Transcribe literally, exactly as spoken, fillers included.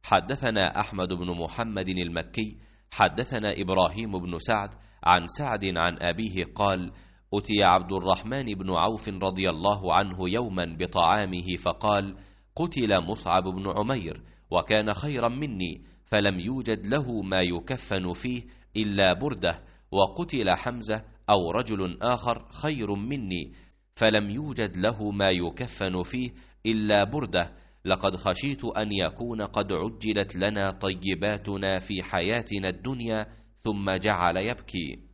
حدثنا أحمد بن محمد المكي حدثنا إبراهيم بن سعد عن سعد عن أبيه قال: أتي عبد الرحمن بن عوف رضي الله عنه يوما بطعامه فقال: قتل مصعب بن عمير وكان خيرا مني، فلم يوجد له ما يكفن فيه إلا بردة، وقتل حمزة أو رجل آخر خير مني، فلم يوجد له ما يكفن فيه إلا بردة، لقد خشيت أن يكون قد عجلت لنا طيباتنا في حياتنا الدنيا. ثم جعل يبكي.